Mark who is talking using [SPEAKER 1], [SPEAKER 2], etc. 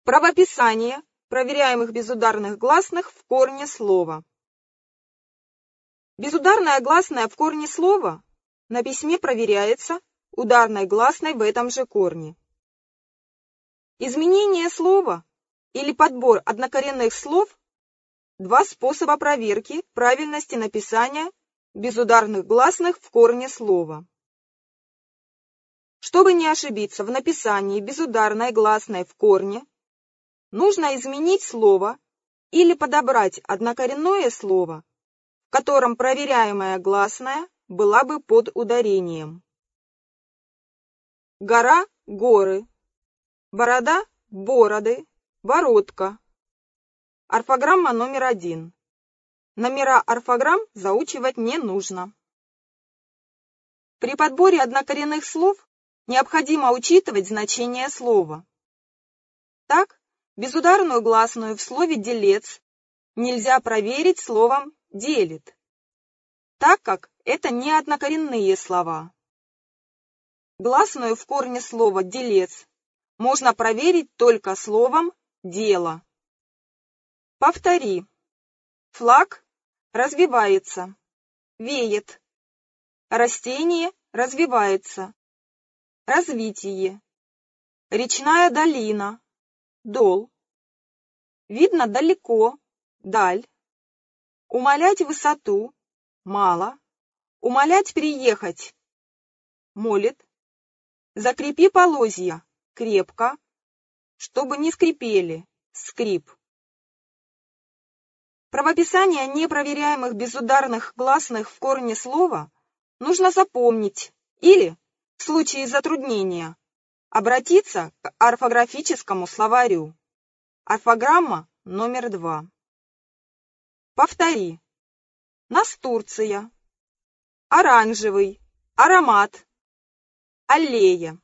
[SPEAKER 1] Правописание проверяемых безударных гласных в корне слова. Безударная гласная в корне слова на письме проверяется ударной гласной в этом же корне. Изменение слова или подбор однокоренных слов – два способа проверки правильности написания безударных гласных в корне слова. Чтобы не ошибиться в написании безударной гласной в корне, нужно изменить слово или подобрать однокоренное слово, в котором проверяемая гласная была бы под ударением. Гора – горы, борода – бороды, бородка. Орфограмма номер 1. Номера орфограмм заучивать не нужно. При подборе однокоренных слов необходимо учитывать значение слова. Так, безударную гласную в слове «делец» нельзя проверить словом «делит», так как это не однокоренные слова. Гласную в корне слова «делец» можно проверить только словом «дело». Повтори. Флаг развивается, веет. Растение развивается, развитие. Речная долина, дол. Видно далеко, даль. Умалять высоту, мало. Умалять приехать, молит. Закрепи полозья, крепко, чтобы не скрипели, скрип. Правописание непроверяемых безударных гласных в корне слова нужно запомнить или, в случае затруднения, обратиться к орфографическому словарю. Орфограмма номер 2. Повтори. Настурция, оранжевый, аромат, аллея.